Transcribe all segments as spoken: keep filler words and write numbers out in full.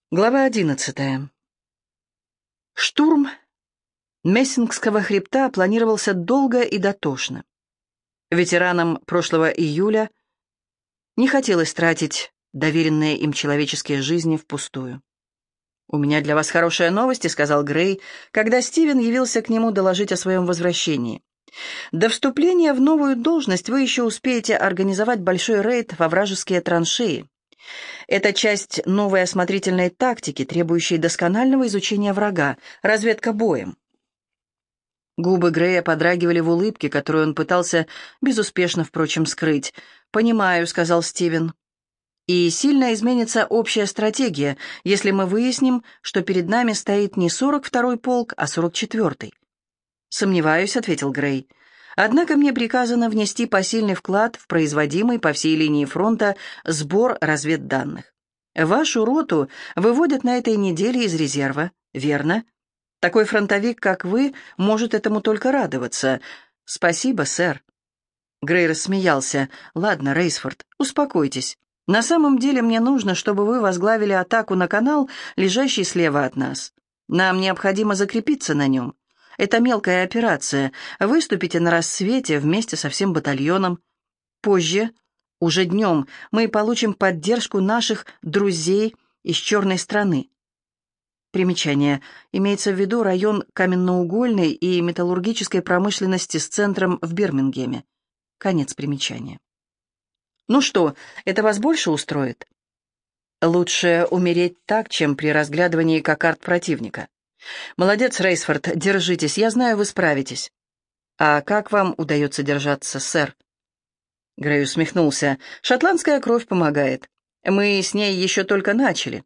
Глава одиннадцатая. Штурм Мессингского хребта планировался долго и дотошно. Ветеранам прошлого июля не хотелось тратить доверенные им человеческие жизни впустую. «У меня для вас хорошие новости», — сказал Грей, когда Стивен явился к нему доложить о своем возвращении. «До вступления в новую должность вы еще успеете организовать большой рейд во вражеские траншеи. Это часть новой осмотрительной тактики, требующей досконального изучения врага, разведка боем». Губы Грея подрагивали в улыбке, которую он пытался безуспешно, впрочем, скрыть. «Понимаю», — сказал Стивен. «И сильно изменится общая стратегия, если мы выясним, что перед нами стоит не сорок второй полк, а сорок четвёртый». «Сомневаюсь», — ответил Грей. «Однако мне приказано внести посильный вклад в производимый по всей линии фронта сбор разведданных. Вашу роту выводят на этой неделе из резерва, верно? Такой фронтовик, как вы, может этому только радоваться. Спасибо, сэр». Грей рассмеялся. «Ладно, Рейсфорд, успокойтесь. На самом деле мне нужно, чтобы вы возглавили атаку на канал, лежащий слева от нас. Нам необходимо закрепиться на нем. Это мелкая операция. Выступите на рассвете вместе со всем батальоном. Позже, уже днем, мы получим поддержку наших друзей из черной страны». Примечание. Имеется в виду район каменноугольной и металлургической промышленности с центром в Бирмингеме. Конец примечания. «Ну что, это вас больше устроит?» «Лучше умереть так, чем при разглядывании кокард противника. Молодец, Рейсфорд, держитесь, я знаю, вы справитесь». «А как вам удается держаться, сэр?» Грей усмехнулся. «Шотландская кровь помогает. Мы с ней еще только начали».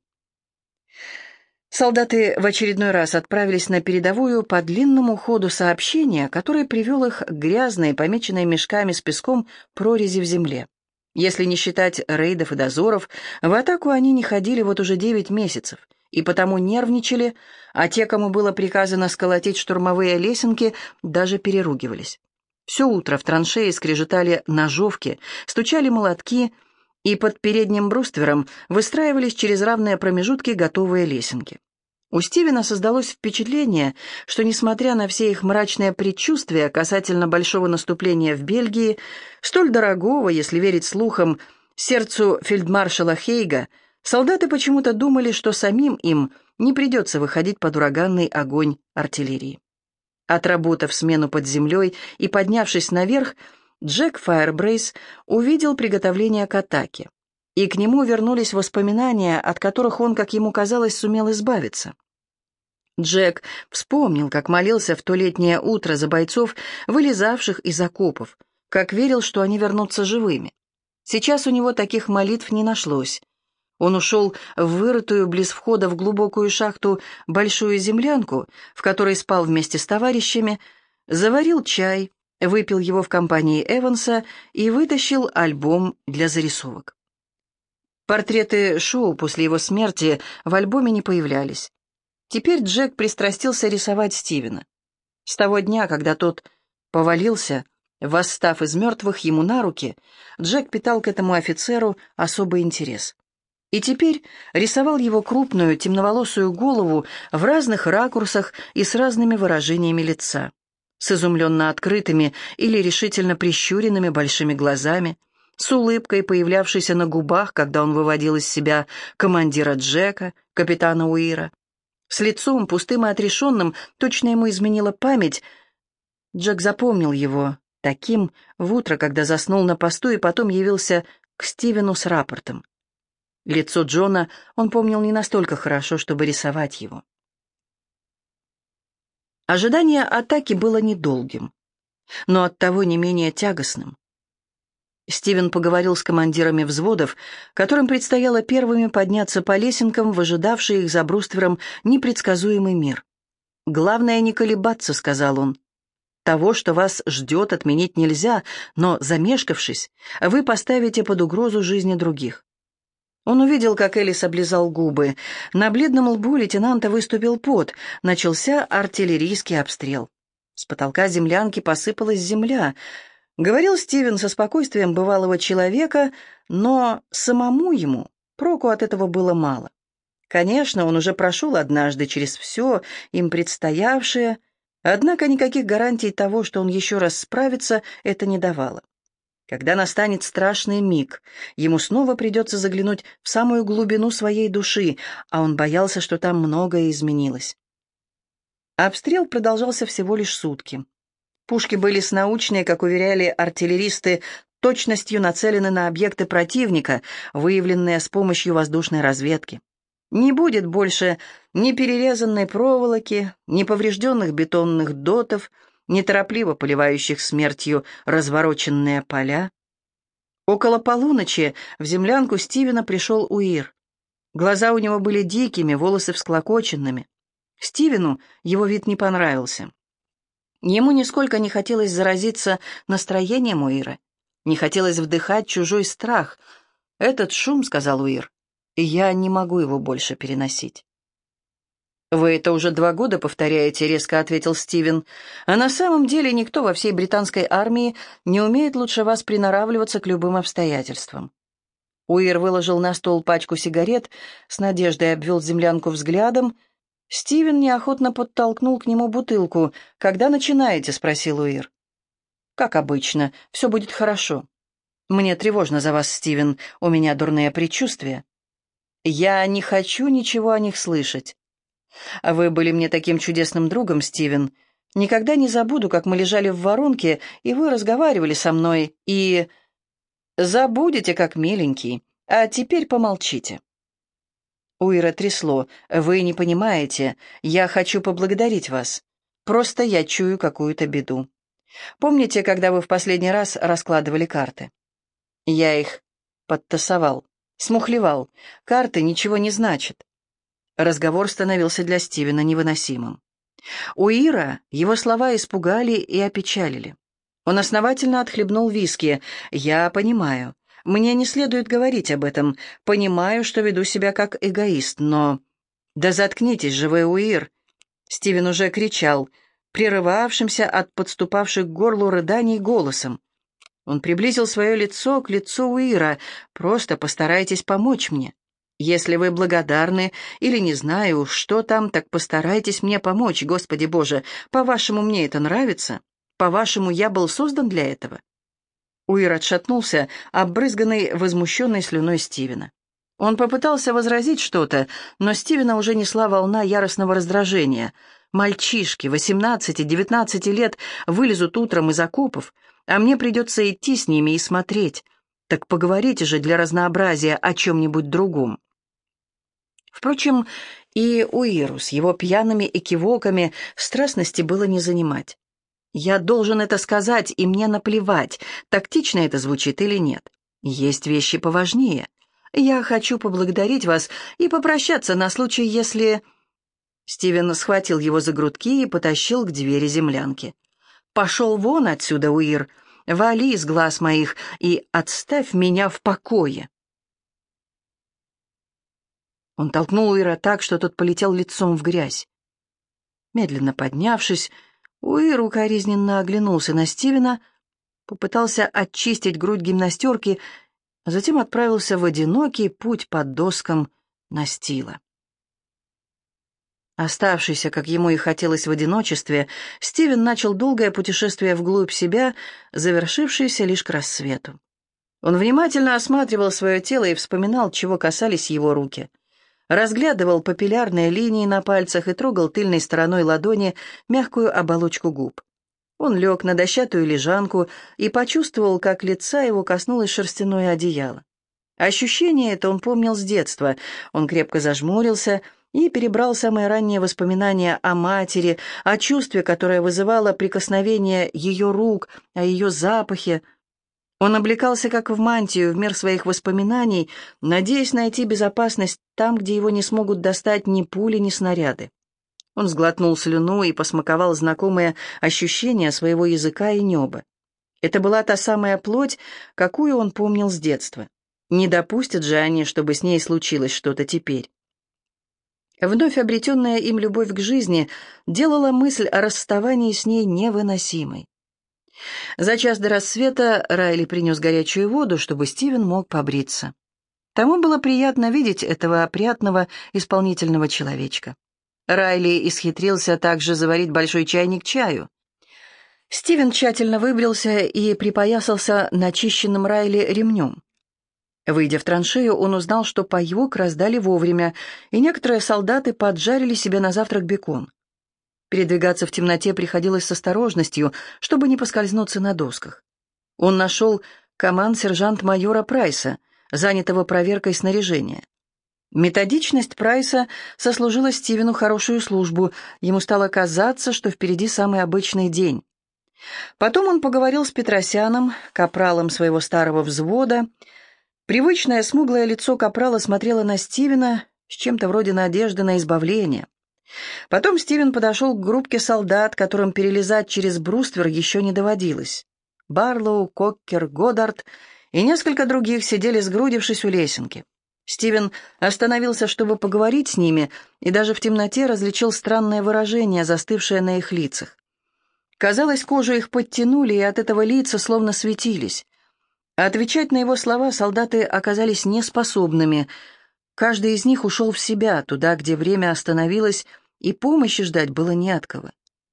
Солдаты в очередной раз отправились на передовую по длинному ходу сообщения, который привел их к грязной, помеченной мешками с песком прорези в земле. Если не считать рейдов и дозоров, в атаку они не ходили вот уже девять месяцев, и потому нервничали, а те, кому было приказано сколотить штурмовые лесенки, даже переругивались. Все утро в траншеи скрежетали ножовки, стучали молотки, и под передним бруствером выстраивались через равные промежутки готовые лесенки. У Стивена создалось впечатление, что, несмотря на все их мрачные предчувствия касательно большого наступления в Бельгии, столь дорогого, если верить слухам, сердцу фельдмаршала Хейга, солдаты почему-то думали, что самим им не придется выходить под ураганный огонь артиллерии. Отработав смену под землей и поднявшись наверх, Джек Файербрейс увидел приготовление к атаке, и к нему вернулись воспоминания, от которых он, как ему казалось, сумел избавиться. Джек вспомнил, как молился в то летнее утро за бойцов, вылезавших из окопов, как верил, что они вернутся живыми. Сейчас у него таких молитв не нашлось. Он ушел в вырытую близ входа в глубокую шахту большую землянку, в которой спал вместе с товарищами, заварил чай, выпил его в компании Эванса и вытащил альбом для зарисовок. Портреты Шоу после его смерти в альбоме не появлялись. Теперь Джек пристрастился рисовать Стивена. С того дня, когда тот повалился, восстав из мертвых ему на руки, Джек питал к этому офицеру особый интерес. И теперь рисовал его крупную темноволосую голову в разных ракурсах и с разными выражениями лица, с изумленно открытыми или решительно прищуренными большими глазами, с улыбкой, появлявшейся на губах, когда он выводил из себя командира Джека, капитана Уира, с лицом пустым и отрешенным, точно ему изменила память. Джек запомнил его таким в утро, когда заснул на посту и потом явился к Стивену с рапортом. Лицо Джона он помнил не настолько хорошо, чтобы рисовать его. Ожидание атаки было недолгим, но оттого не менее тягостным. Стивен поговорил с командирами взводов, которым предстояло первыми подняться по лесенкам в ожидавший их за бруствером непредсказуемый мир. «Главное не колебаться», — сказал он. «Того, что вас ждет, отменить нельзя, но, замешкавшись, вы поставите под угрозу жизни других». Он увидел, как Элис облизал губы. На бледном лбу лейтенанта выступил пот. Начался артиллерийский обстрел. С потолка землянки посыпалась земля. Говорил Стивен со спокойствием бывалого человека, но самому ему проку от этого было мало. Конечно, он уже прошел однажды через все им предстоявшее, однако никаких гарантий того, что он еще раз справится, это не давало. Когда настанет страшный миг, ему снова придется заглянуть в самую глубину своей души, а он боялся, что там многое изменилось. Обстрел продолжался всего лишь сутки. Пушки были с научной, как уверяли артиллеристы, точностью нацелены на объекты противника, выявленные с помощью воздушной разведки. Не будет больше ни перерезанной проволоки, ни поврежденных бетонных дотов, неторопливо поливающих смертью развороченные поля. Около полуночи в землянку Стивена пришел Уир. Глаза у него были дикими, волосы всклокоченными. Стивену его вид не понравился. Ему нисколько не хотелось заразиться настроением Уира, не хотелось вдыхать чужой страх. «Этот шум, — сказал Уир, — я не могу его больше переносить». «Вы это уже два года повторяете», — резко ответил Стивен. «А на самом деле никто во всей британской армии не умеет лучше вас приноравливаться к любым обстоятельствам». Уир выложил на стол пачку сигарет, с надеждой обвел землянку взглядом. Стивен неохотно подтолкнул к нему бутылку. «Когда начинаете?» — спросил Уир. «Как обычно. Все будет хорошо. Мне тревожно за вас, Стивен. У меня дурные предчувствия. Я не хочу ничего о них слышать. Вы были мне таким чудесным другом, Стивен. Никогда не забуду, как мы лежали в воронке, и вы разговаривали со мной, и... Забудете, как миленький. А теперь помолчите». Уира трясло. «Вы не понимаете. Я хочу поблагодарить вас. Просто я чую какую-то беду. Помните, когда вы в последний раз раскладывали карты? Я их подтасовал, смухлевал. Карты ничего не значат». Разговор становился для Стивена невыносимым. Уира его слова испугали и опечалили. Он основательно отхлебнул виски. «Я понимаю. Мне не следует говорить об этом. Понимаю, что веду себя как эгоист, но...» «Да заткнитесь же вы, Уир!» Стивен уже кричал, прерывавшимся от подступавших к горлу рыданий голосом. Он приблизил свое лицо к лицу Уира. «Просто постарайтесь помочь мне. Если вы благодарны или не знаю, что там, так постарайтесь мне помочь, Господи Боже. По-вашему, мне это нравится? По-вашему, я был создан для этого?» Уир отшатнулся, обрызганный возмущенной слюной Стивена. Он попытался возразить что-то, но Стивена уже несла волна яростного раздражения. Мальчишки восемнадцати-девятнадцати лет вылезут утром из окопов, а мне придется идти с ними и смотреть. Так поговорите же для разнообразия о чем-нибудь другом. Впрочем, и Уиру с его пьяными экивоками страстности было не занимать. «Я должен это сказать, и мне наплевать, тактично это звучит или нет. Есть вещи поважнее. Я хочу поблагодарить вас и попрощаться на случай, если...» Стивен схватил его за грудки и потащил к двери землянки. «Пошел вон отсюда, Уир, вали из глаз моих и отставь меня в покое!» Он толкнул Уира так, что тот полетел лицом в грязь. Медленно поднявшись, Уир укоризненно оглянулся на Стивена, попытался очистить грудь гимнастерки, а затем отправился в одинокий путь под доскам настила. Оставшийся, как ему и хотелось, в одиночестве, Стивен начал долгое путешествие вглубь себя, завершившееся лишь к рассвету. Он внимательно осматривал свое тело и вспоминал, чего касались его руки. Разглядывал папиллярные линии на пальцах и трогал тыльной стороной ладони мягкую оболочку губ. Он лег на дощатую лежанку и почувствовал, как лица его коснулось шерстяное одеяло. Ощущение это он помнил с детства. Он крепко зажмурился и перебрал самые ранние воспоминания о матери, о чувстве, которое вызывало прикосновение ее рук, о ее запахе. Он облекался как в мантию в мир своих воспоминаний, надеясь найти безопасность там, где его не смогут достать ни пули, ни снаряды. Он сглотнул слюну и посмаковал знакомые ощущения своего языка и неба. Это была та самая плоть, какую он помнил с детства. Не допустят же они, чтобы с ней случилось что-то теперь. Вновь обретенная им любовь к жизни делала мысль о расставании с ней невыносимой. За час до рассвета Райли принес горячую воду, чтобы Стивен мог побриться. Тому было приятно видеть этого опрятного, исполнительного человечка. Райли исхитрился также заварить большой чайник чаю. Стивен тщательно выбрился и припоясался начищенным Райли ремнем. Выйдя в траншею, он узнал, что паёк раздали вовремя, и некоторые солдаты поджарили себе на завтрак бекон. Передвигаться в темноте приходилось с осторожностью, чтобы не поскользнуться на досках. Он нашел команд-сержант-майора Прайса, занятого проверкой снаряжения. Методичность Прайса сослужила Стивену хорошую службу, ему стало казаться, что впереди самый обычный день. Потом он поговорил с Петросяном, капралом своего старого взвода. Привычное смуглое лицо капрала смотрело на Стивена с чем-то вроде надежды на избавление. Потом Стивен подошел к группке солдат, которым перелезать через бруствер еще не доводилось. Барлоу, Коккер, Годдард и несколько других сидели, сгрудившись у лесенки. Стивен остановился, чтобы поговорить с ними, и даже в темноте различил странное выражение, застывшее на их лицах. Казалось, кожу их подтянули, и от этого лица словно светились. А отвечать на его слова солдаты оказались неспособными. Каждый из них ушел в себя, туда, где время остановилось, и помощи ждать было не от кого.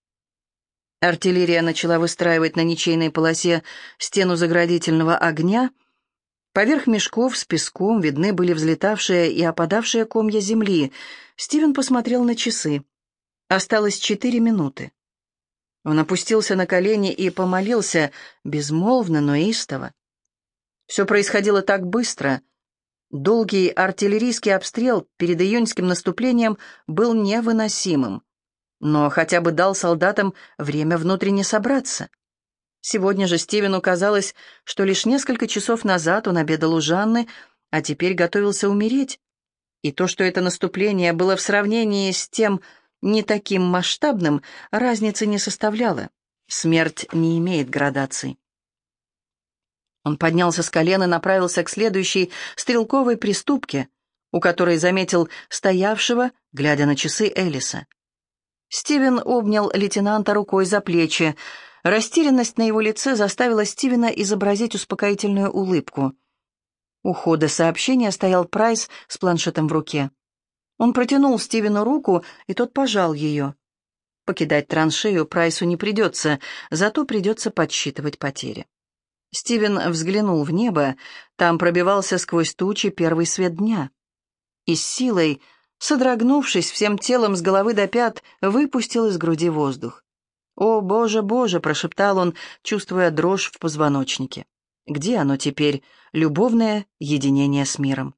Артиллерия начала выстраивать на ничейной полосе стену заградительного огня. Поверх мешков с песком видны были взлетавшие и опадавшие комья земли. Стивен посмотрел на часы. Осталось четыре минуты. Он опустился на колени и помолился, безмолвно, но истово. Все происходило так быстро. Долгий артиллерийский обстрел перед июньским наступлением был невыносимым, но хотя бы дал солдатам время внутренне собраться. Сегодня же Стивену казалось, что лишь несколько часов назад он обедал у Жанны, а теперь готовился умереть. И то, что это наступление было в сравнении с тем не таким масштабным, разницы не составляло. Смерть не имеет градаций. Он поднялся с колен и направился к следующей стрелковой приступке, у которой заметил стоявшего, глядя на часы, Элиса. Стивен обнял лейтенанта рукой за плечи. Растерянность на его лице заставила Стивена изобразить успокоительную улыбку. У хода сообщения стоял Прайс с планшетом в руке. Он протянул Стивену руку, и тот пожал ее. Покидать траншею Прайсу не придется, зато придется подсчитывать потери. Стивен взглянул в небо, там пробивался сквозь тучи первый свет дня. И с силой, содрогнувшись всем телом с головы до пят, выпустил из груди воздух. «О, Боже, Боже!» — прошептал он, чувствуя дрожь в позвоночнике. «Где оно теперь, любовное единение с миром?»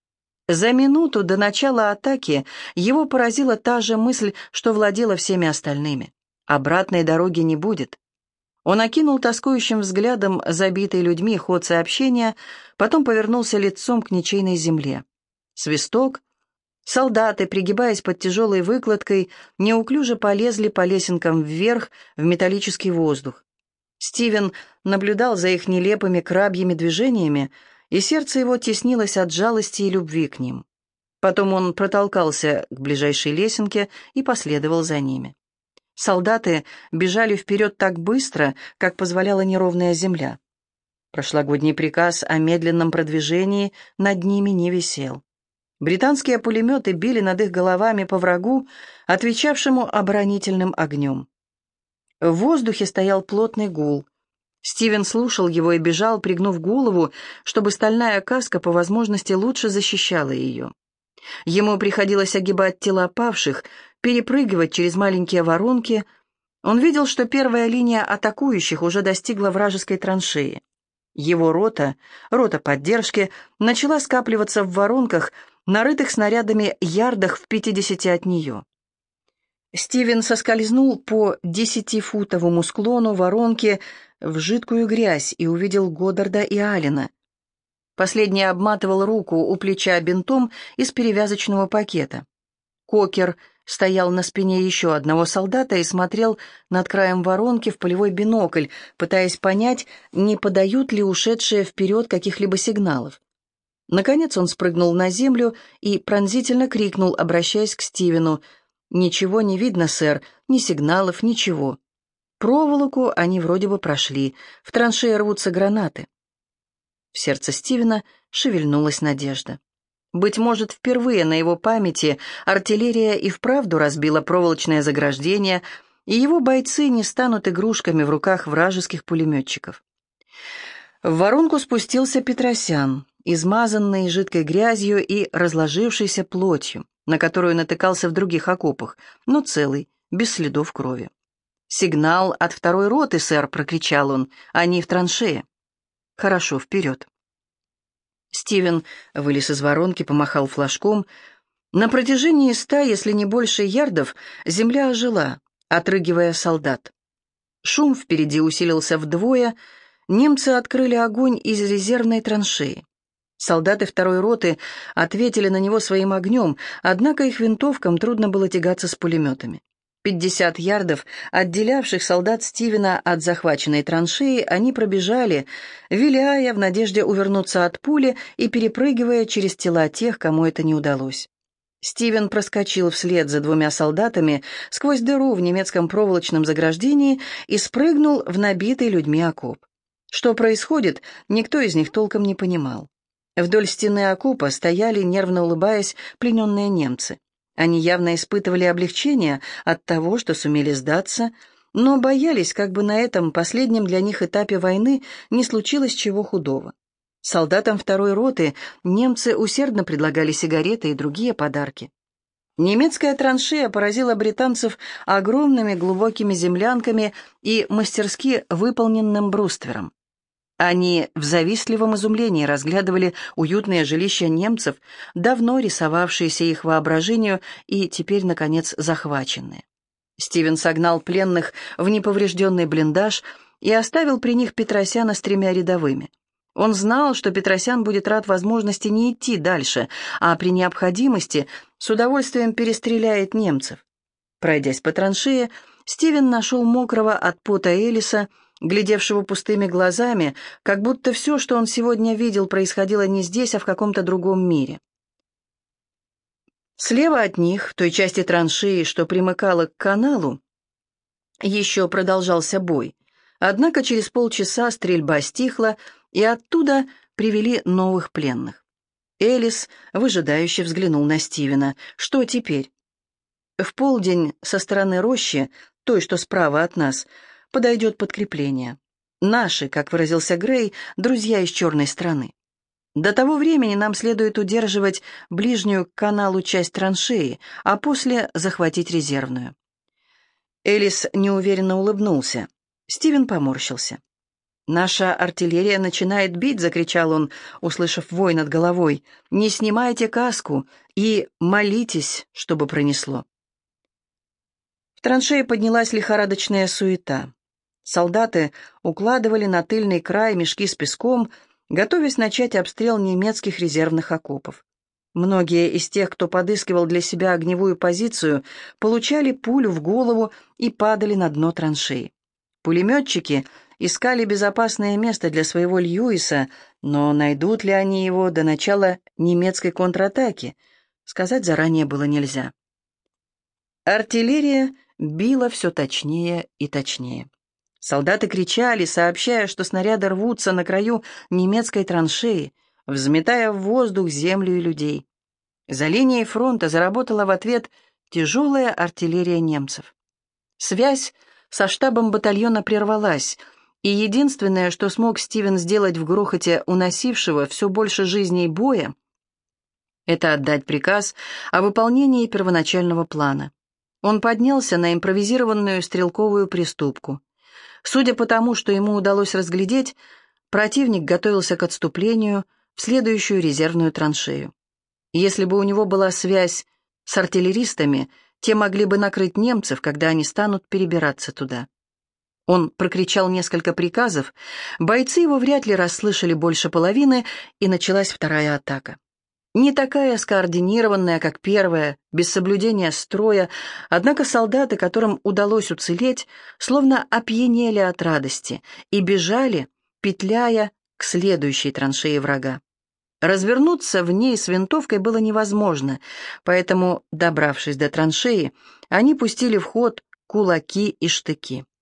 За минуту до начала атаки его поразила та же мысль, что владела всеми остальными. Обратной дороги не будет. Он окинул тоскующим взглядом забитый людьми ход сообщения, потом повернулся лицом к ничейной земле. Свисток. Солдаты, пригибаясь под тяжелой выкладкой, неуклюже полезли по лесенкам вверх в металлический воздух. Стивен наблюдал за их нелепыми крабьими движениями, и сердце его теснилось от жалости и любви к ним. Потом он протолкался к ближайшей лесенке и последовал за ними. Солдаты бежали вперед так быстро, как позволяла неровная земля. Прошлогодний приказ о медленном продвижении над ними не висел. Британские пулеметы били над их головами по врагу, отвечавшему оборонительным огнем. В воздухе стоял плотный гул. Стивен слушал его и бежал, пригнув голову, чтобы стальная каска по возможности лучше защищала ее. Ему приходилось огибать тела павших, перепрыгивать через маленькие воронки. Он видел, что первая линия атакующих уже достигла вражеской траншеи. Его рота, рота поддержки, начала скапливаться в воронках, нарытых снарядами ярдах в пятидесяти от нее. Стивен соскользнул по десятифутовому склону воронки в жидкую грязь и увидел Годдарда и Аллена. Последний обматывал руку у плеча бинтом из перевязочного пакета. Кокер стоял на спине еще одного солдата и смотрел над краем воронки в полевой бинокль, пытаясь понять, не подают ли ушедшие вперед каких-либо сигналов. Наконец он спрыгнул на землю и пронзительно крикнул, обращаясь к Стивену: «Ничего не видно, сэр, ни сигналов, ничего. Проволоку они вроде бы прошли, в траншее рвутся гранаты». В сердце Стивена шевельнулась надежда. Быть может, впервые на его памяти артиллерия и вправду разбила проволочное заграждение, и его бойцы не станут игрушками в руках вражеских пулеметчиков. В воронку спустился Петросян, измазанный жидкой грязью и разложившейся плотью, на которую натыкался в других окопах, но целый, без следов крови. «Сигнал от второй роты, сэр!» — прокричал он. «Они в траншее». «Хорошо, вперед!» Стивен вылез из воронки, помахал флажком. На протяжении ста, если не больше ярдов, земля ожила, отрыгивая солдат. Шум впереди усилился вдвое. Немцы открыли огонь из резервной траншеи. Солдаты второй роты ответили на него своим огнем, однако их винтовкам трудно было тягаться с пулеметами. Пятьдесят ярдов, отделявших солдат Стивена от захваченной траншеи, они пробежали, виляя в надежде увернуться от пули и перепрыгивая через тела тех, кому это не удалось. Стивен проскочил вслед за двумя солдатами сквозь дыру в немецком проволочном заграждении и спрыгнул в набитый людьми окоп. Что происходит, никто из них толком не понимал. Вдоль стены окопа стояли, нервно улыбаясь, плененные немцы. Они явно испытывали облегчение от того, что сумели сдаться, но боялись, как бы на этом последнем для них этапе войны не случилось чего худого. Солдатам второй роты немцы усердно предлагали сигареты и другие подарки. Немецкая траншея поразила британцев огромными глубокими землянками и мастерски выполненным бруствером. Они в завистливом изумлении разглядывали уютное жилище немцев, давно рисовавшиеся их воображению и теперь, наконец, захваченные. Стивен согнал пленных в неповрежденный блиндаж и оставил при них Петросяна с тремя рядовыми. Он знал, что Петросян будет рад возможности не идти дальше, а при необходимости с удовольствием перестреляет немцев. Пройдясь по траншее, Стивен нашел мокрого от пота Элиса, глядевшего пустыми глазами, как будто все, что он сегодня видел, происходило не здесь, а в каком-то другом мире. Слева от них, в той части траншеи, что примыкала к каналу, еще продолжался бой. Однако через полчаса стрельба стихла, и оттуда привели новых пленных. Элис выжидающе взглянул на Стивена. «Что теперь?» «В полдень со стороны рощи, той, что справа от нас, подойдет подкрепление. Наши, как выразился Грей, друзья из черной страны. До того времени нам следует удерживать ближнюю к каналу часть траншеи, а после захватить резервную». Элис неуверенно улыбнулся. Стивен поморщился. «Наша артиллерия начинает бить!» — закричал он, услышав вой над головой. «Не снимайте каску и молитесь, чтобы пронесло». В траншее поднялась лихорадочная суета. Солдаты укладывали на тыльный край мешки с песком, готовясь начать обстрел немецких резервных окопов. Многие из тех, кто подыскивал для себя огневую позицию, получали пулю в голову и падали на дно траншеи. Пулеметчики искали безопасное место для своего Льюиса, но найдут ли они его до начала немецкой контратаки, сказать заранее было нельзя. Артиллерия била все точнее и точнее. Солдаты кричали, сообщая, что снаряды рвутся на краю немецкой траншеи, взметая в воздух землю и людей. За линией фронта заработала в ответ тяжелая артиллерия немцев. Связь со штабом батальона прервалась, и единственное, что смог Стивен сделать в грохоте уносившего все больше жизней боя, это отдать приказ о выполнении первоначального плана. Он поднялся на импровизированную стрелковую приступку. Судя по тому, что ему удалось разглядеть, противник готовился к отступлению в следующую резервную траншею. Если бы у него была связь с артиллеристами, те могли бы накрыть немцев, когда они станут перебираться туда. Он прокричал несколько приказов, бойцы его вряд ли расслышали больше половины, и началась вторая атака. Не такая скоординированная, как первая, без соблюдения строя, однако солдаты, которым удалось уцелеть, словно опьянели от радости и бежали, петляя к следующей траншее врага. Развернуться в ней с винтовкой было невозможно, поэтому, добравшись до траншеи, они пустили в ход кулаки и штыки.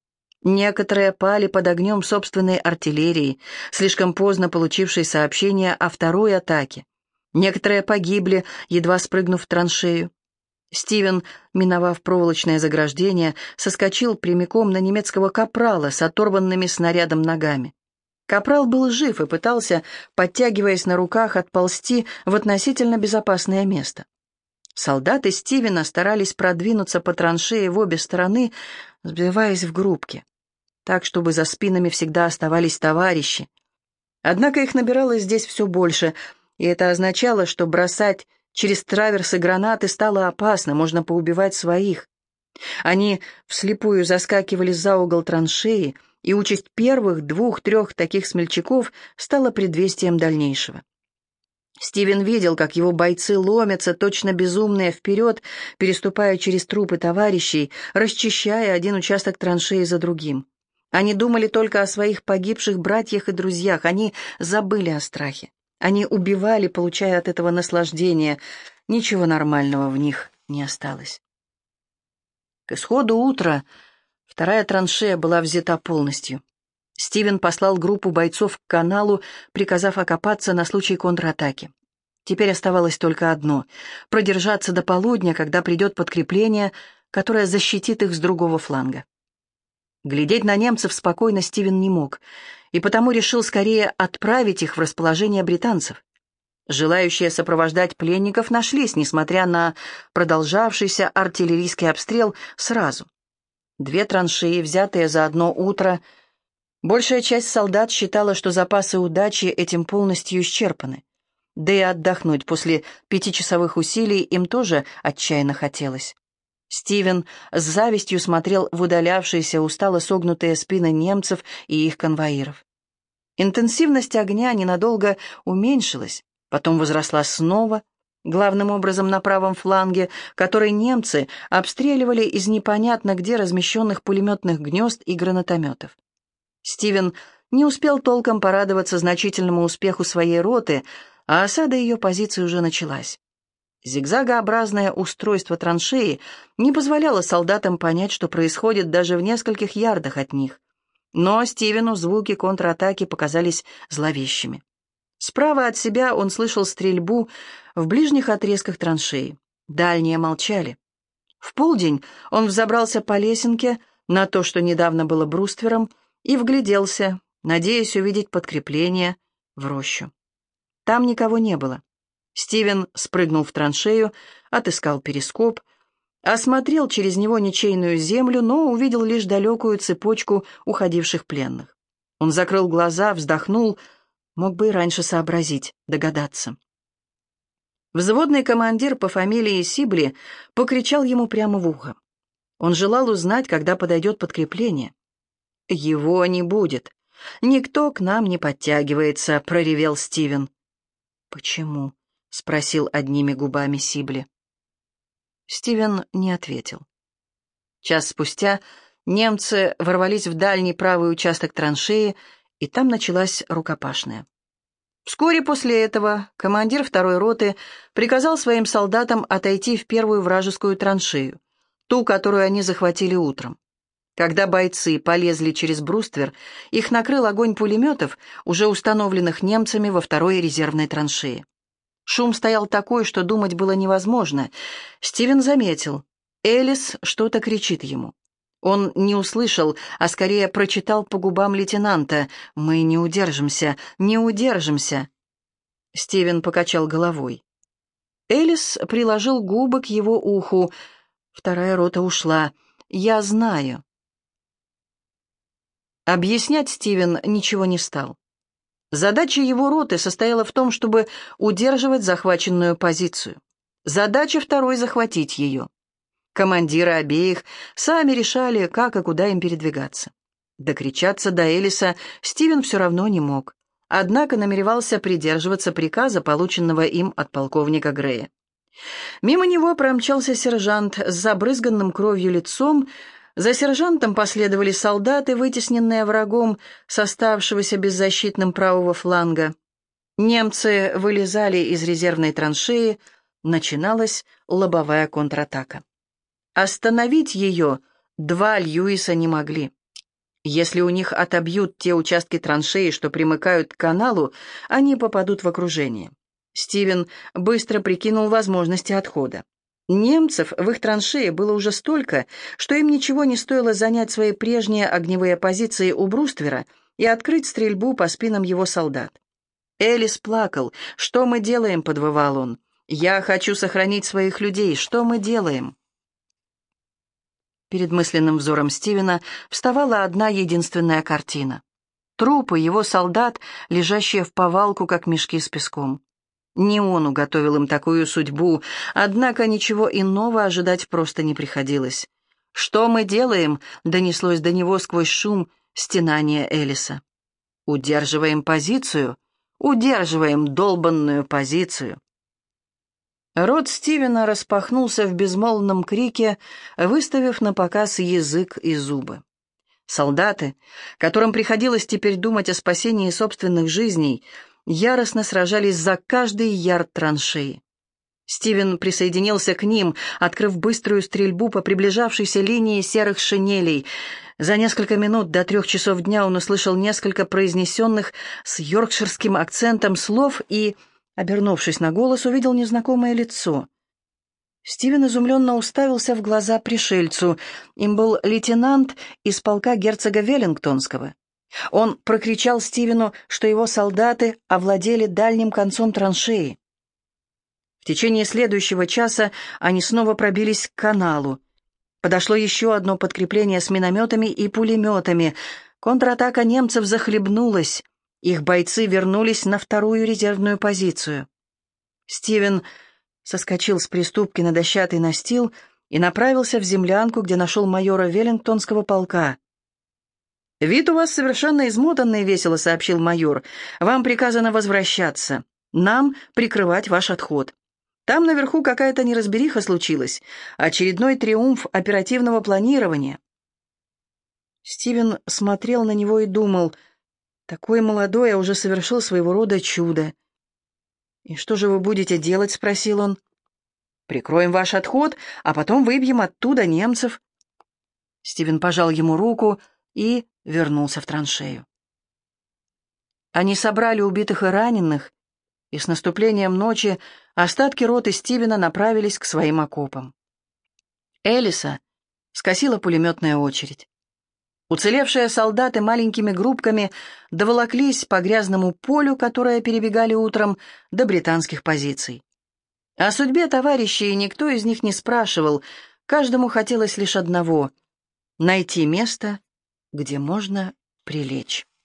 Некоторые пали под огнем собственной артиллерии, слишком поздно получившей сообщение о второй атаке. Некоторые погибли, едва спрыгнув в траншею. Стивен, миновав проволочное заграждение, соскочил прямиком на немецкого капрала с оторванными снарядом ногами. Капрал был жив и пытался, подтягиваясь на руках, отползти в относительно безопасное место. Солдаты Стивена старались продвинуться по траншее в обе стороны, сбиваясь в группки, так, чтобы за спинами всегда оставались товарищи. Однако их набиралось здесь все больше, и это означало, что бросать через траверсы гранаты стало опасно, можно поубивать своих. Они вслепую заскакивали за угол траншеи, и участь первых двух-трех таких смельчаков стала предвестием дальнейшего. Стивен видел, как его бойцы ломятся, точно безумные, вперед, переступая через трупы товарищей, расчищая один участок траншеи за другим. Они думали только о своих погибших братьях и друзьях, они забыли о страхе. Они убивали, получая от этого наслаждение. Ничего нормального в них не осталось. К исходу утра вторая траншея была взята полностью. Стивен послал группу бойцов к каналу, приказав окопаться на случай контратаки. Теперь оставалось только одно — продержаться до полудня, когда придет подкрепление, которое защитит их с другого фланга. Глядеть на немцев спокойно Стивен не мог, и потому решил скорее отправить их в расположение британцев. Желающие сопровождать пленников нашлись, несмотря на продолжавшийся артиллерийский обстрел, сразу. Две траншеи, взятые за одно утро. Большая часть солдат считала, что запасы удачи этим полностью исчерпаны. Да и отдохнуть после пятичасовых усилий им тоже отчаянно хотелось. Стивен с завистью смотрел в удалявшиеся устало согнутые спины немцев и их конвоиров. Интенсивность огня ненадолго уменьшилась, потом возросла снова, главным образом на правом фланге, который немцы обстреливали из непонятно где размещенных пулеметных гнезд и гранатометов. Стивен не успел толком порадоваться значительному успеху своей роты, а осада ее позиции уже началась. Зигзагообразное устройство траншеи не позволяло солдатам понять, что происходит даже в нескольких ярдах от них. Но Стивену звуки контратаки показались зловещими. Справа от себя он слышал стрельбу в ближних отрезках траншеи. Дальние молчали. В полдень он взобрался по лесенке на то, что недавно было бруствером, и вгляделся, надеясь увидеть подкрепление в рощу. Там никого не было. Стивен спрыгнул в траншею, отыскал перископ, осмотрел через него ничейную землю, но увидел лишь далекую цепочку уходивших пленных. Он закрыл глаза, вздохнул, мог бы и раньше сообразить, догадаться. Взводный командир по фамилии Сибли покричал ему прямо в ухо. Он желал узнать, когда подойдет подкрепление. «Его не будет. Никто к нам не подтягивается», — проревел Стивен. «Почему?» — спросил одними губами Сибли. Стивен не ответил. Час спустя немцы ворвались в дальний правый участок траншеи, и там началась рукопашная. Вскоре после этого командир второй роты приказал своим солдатам отойти в первую вражескую траншею, ту, которую они захватили утром. Когда бойцы полезли через бруствер, их накрыл огонь пулеметов, уже установленных немцами во второй резервной траншее. Шум стоял такой, что думать было невозможно. Стивен заметил. Элис что-то кричит ему. Он не услышал, а скорее прочитал по губам лейтенанта: «Мы не удержимся, не удержимся». Стивен покачал головой. Элис приложил губы к его уху. Вторая рота ушла. «Я знаю». Объяснять Стивен ничего не стал. Задача его роты состояла в том, чтобы удерживать захваченную позицию. Задача второй — захватить ее. Командиры обеих сами решали, как и куда им передвигаться. Докричаться до Элиса Стивен все равно не мог, однако намеревался придерживаться приказа, полученного им от полковника Грея. Мимо него промчался сержант с забрызганным кровью лицом. За сержантом последовали солдаты, вытесненные врагом с оставшегося беззащитным правого фланга. Немцы вылезали из резервной траншеи, начиналась лобовая контратака. Остановить ее два Льюиса не могли. Если у них отобьют те участки траншеи, что примыкают к каналу, они попадут в окружение. Стивен быстро прикинул возможности отхода. Немцев в их траншее было уже столько, что им ничего не стоило занять свои прежние огневые позиции у бруствера и открыть стрельбу по спинам его солдат. Элис плакал. «Что мы делаем?» — подвывал он. «Я хочу сохранить своих людей. Что мы делаем?» Перед мысленным взором Стивена вставала одна единственная картина. Трупы его солдат, лежащие в повалку, как мешки с песком. Не он уготовил им такую судьбу, однако ничего иного ожидать просто не приходилось. «Что мы делаем?» — донеслось до него сквозь шум стенания Элиса. «Удерживаем позицию, удерживаем долбанную позицию». Рот Стивена распахнулся в безмолвном крике, выставив на показ язык и зубы. Солдаты, которым приходилось теперь думать о спасении собственных жизней, яростно сражались за каждый ярд траншеи. Стивен присоединился к ним, открыв быструю стрельбу по приближавшейся линии серых шинелей. За несколько минут до трех часов дня он услышал несколько произнесенных с йоркширским акцентом слов и, обернувшись на голос, увидел незнакомое лицо. Стивен изумленно уставился в глаза пришельцу. Им был лейтенант из полка герцога Веллингтонского. Он прокричал Стивену, что его солдаты овладели дальним концом траншеи. В течение следующего часа они снова пробились к каналу. Подошло еще одно подкрепление с минометами и пулеметами. Контратака немцев захлебнулась. Их бойцы вернулись на вторую резервную позицию. Стивен соскочил с приступки на дощатый настил и направился в землянку, где нашел майора Веллингтонского полка. «Вид у вас совершенно измотанный», — весело сообщил майор. «Вам приказано возвращаться. Нам прикрывать ваш отход. Там наверху какая-то неразбериха случилась. Очередной триумф оперативного планирования». Стивен смотрел на него и думал: такой молодой, а уже совершил своего рода чудо. «И что же вы будете делать?» — спросил он. «Прикроем ваш отход, а потом выбьем оттуда немцев». Стивен пожал ему руку и вернулся в траншею. Они собрали убитых и раненых, и с наступлением ночи остатки роты Стивена направились к своим окопам. Элиса скосила пулеметная очередь. Уцелевшие солдаты маленькими группками доволоклись по грязному полю, которое перебегали утром, до британских позиций. О судьбе товарищей никто из них не спрашивал, каждому хотелось лишь одного — найти место, где можно прилечь.